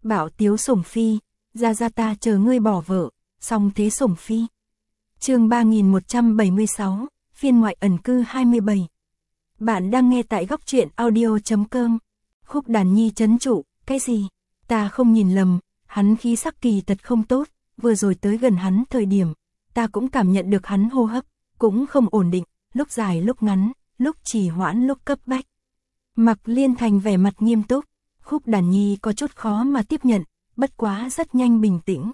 Bảo tiếu sủng phi, ra ta chờ ngươi bỏ vợ, song thế sủng phi. Chương 3176, phiên ngoại ẩn cư 27. Bạn đang nghe tại góc truyện audio.com. Khúc Đàn Nhi trấn trụ, cái gì? Ta không nhìn lầm, hắn khí sắc kỳ thật không tốt, vừa rồi tới gần hắn thời điểm, ta cũng cảm nhận được hắn hô hấp, cũng không ổn định, lúc dài lúc ngắn, lúc trì hoãn lúc cấp bách. Mạc Liên Thành vẻ mặt nghiêm túc, Khúc Đàn Nhi có chút khó mà tiếp nhận, bất quá rất nhanh bình tĩnh.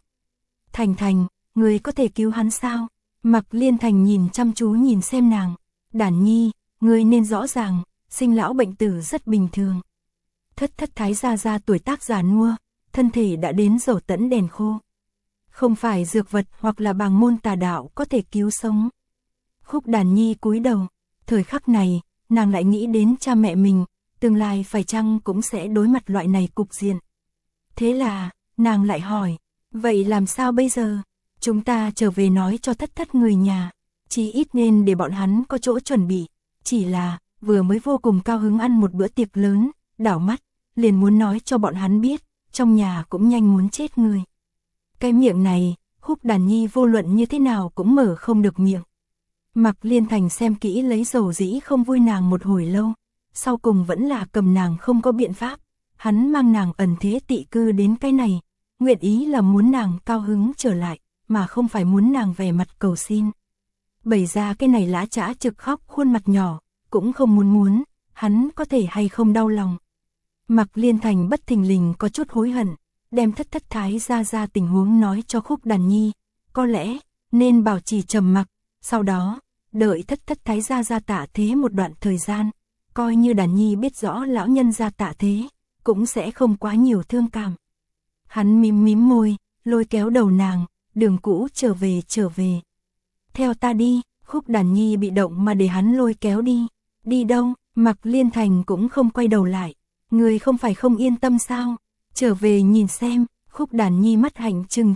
Thành, người có thể cứu hắn sao? Mạc Liên Thành nhìn chăm chú nhìn xem nàng. Đàn Nhi, người nên rõ ràng, sinh lão bệnh tử rất bình thường. Thất thái gia tuổi tác già nua, thân thể đã đến dầu tẫn đèn khô. Không phải dược vật hoặc là bàng môn tà đạo có thể cứu sống. Khúc Đàn Nhi cúi đầu, thời khắc này, nàng lại nghĩ đến cha mẹ mình, tương lai phải chăng cũng sẽ đối mặt loại này cục diện. Thế là, nàng lại hỏi, vậy làm sao bây giờ? Chúng ta trở về nói cho thất người nhà, chỉ ít nên để bọn hắn có chỗ chuẩn bị. Chỉ là, vừa mới vô cùng cao hứng ăn một bữa tiệc lớn, đảo mắt, liền muốn nói cho bọn hắn biết, trong nhà cũng nhanh muốn chết người. Cái miệng này, Khúc Đàn Nhi vô luận như thế nào cũng mở không được miệng. Mạc Liên Thành xem kỹ lấy dầu dĩ không vui nàng một hồi lâu, sau cùng vẫn là cầm nàng không có biện pháp, hắn mang nàng ẩn thế tị cư đến cái này, nguyện ý là muốn nàng cao hứng trở lại, mà không phải muốn nàng vẻ mặt cầu xin. Bày ra cái này lã chã trực khóc khuôn mặt nhỏ, cũng không muốn, hắn có thể hay không đau lòng. Mạc Liên Thành bất thình lình có chút hối hận, đem thất thái ra tình huống nói cho Khúc Đàn Nhi, có lẽ nên bảo trì trầm mặc, sau đó đợi thất thái ra tạ thế một đoạn thời gian, coi như Đàn Nhi biết rõ lão nhân ra tạ thế, cũng sẽ không quá nhiều thương cảm. Hắn mím môi, lôi kéo đầu nàng, đường cũ trở về. Theo ta đi. Khúc Đàn Nhi bị động mà để hắn lôi kéo đi. Đi đâu? Mạc Liên Thành cũng không quay đầu lại. Người không phải không yên tâm sao? Trở về nhìn xem. Khúc Đàn Nhi mắt hạnh trừng.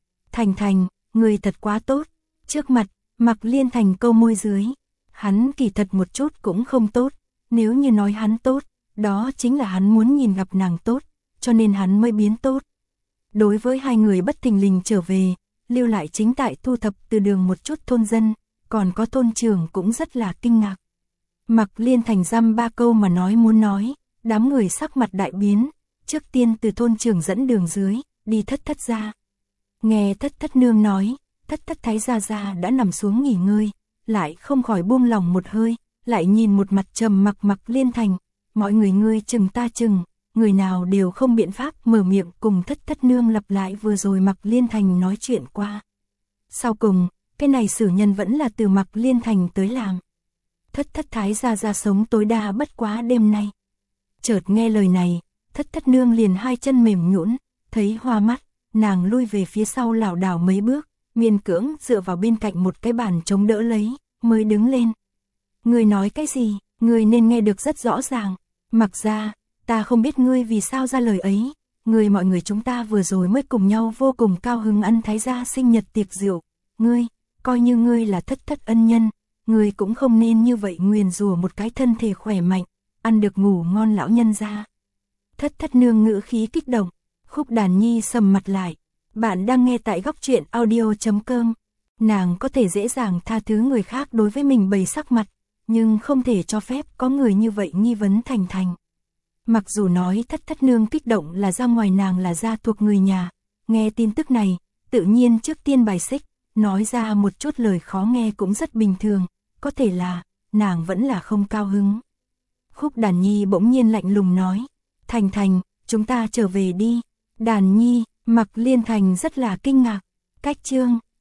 Thành, người thật quá tốt. Trước mặt, Mạc Liên Thành câu môi dưới. Hắn kỳ thật một chút cũng không tốt. Nếu như nói hắn tốt, đó chính là hắn muốn nhìn gặp nàng tốt, cho nên hắn mới biến tốt. Đối với hai người bất thình lình trở về, lưu lại chính tại thu thập từ đường một chút thôn dân, còn có thôn trưởng cũng rất là kinh ngạc. Mạc Liên Thành dăm ba câu mà muốn nói, đám người sắc mặt đại biến, trước tiên từ thôn trưởng dẫn đường dưới, đi thất ra. Nghe thất nương nói, thất thái gia đã nằm xuống nghỉ ngơi, lại không khỏi buông lòng một hơi, lại nhìn một mặt trầm mặc Mạc Liên Thành, mọi người ngươi chừng ta chừng, người nào đều không biện pháp mở miệng cùng thất nương lặp lại vừa rồi Mạc Liên Thành nói chuyện qua. Sau cùng, cái này xử nhân vẫn là từ Mạc Liên Thành tới làm. Thất thái ra sống tối đa bất quá đêm nay. Chợt nghe lời này, thất nương liền hai chân mềm nhũn, thấy hoa mắt, nàng lui về phía sau lảo đảo mấy bước, miễn cưỡng dựa vào bên cạnh một cái bàn chống đỡ lấy, mới đứng lên. Ngươi nói cái gì, ngươi nên nghe được rất rõ ràng. Mặc ra, ta không biết ngươi vì sao ra lời ấy, mọi người chúng ta vừa rồi mới cùng nhau vô cùng cao hứng ăn thái gia sinh nhật tiệc rượu, ngươi, coi như ngươi là thất ân nhân, ngươi cũng không nên như vậy nguyền rủa một cái thân thể khỏe mạnh, ăn được ngủ ngon lão nhân gia. Thất nương ngữ khí kích động, Khúc Đàn Nhi sầm mặt lại, bạn đang nghe tại góc truyện audio.com, nàng có thể dễ dàng tha thứ người khác đối với mình bày sắc mặt, nhưng không thể cho phép có người như vậy nghi vấn Thành. Mặc dù nói thất nương kích động là ra ngoài nàng là gia thuộc người nhà, nghe tin tức này, tự nhiên trước tiên bài xích, nói ra một chút lời khó nghe cũng rất bình thường, có thể là, nàng vẫn là không cao hứng. Khúc Đàn Nhi bỗng nhiên lạnh lùng nói, Thành, chúng ta trở về đi. Đàn Nhi, Mạc Liên Thành rất là kinh ngạc, cách chương,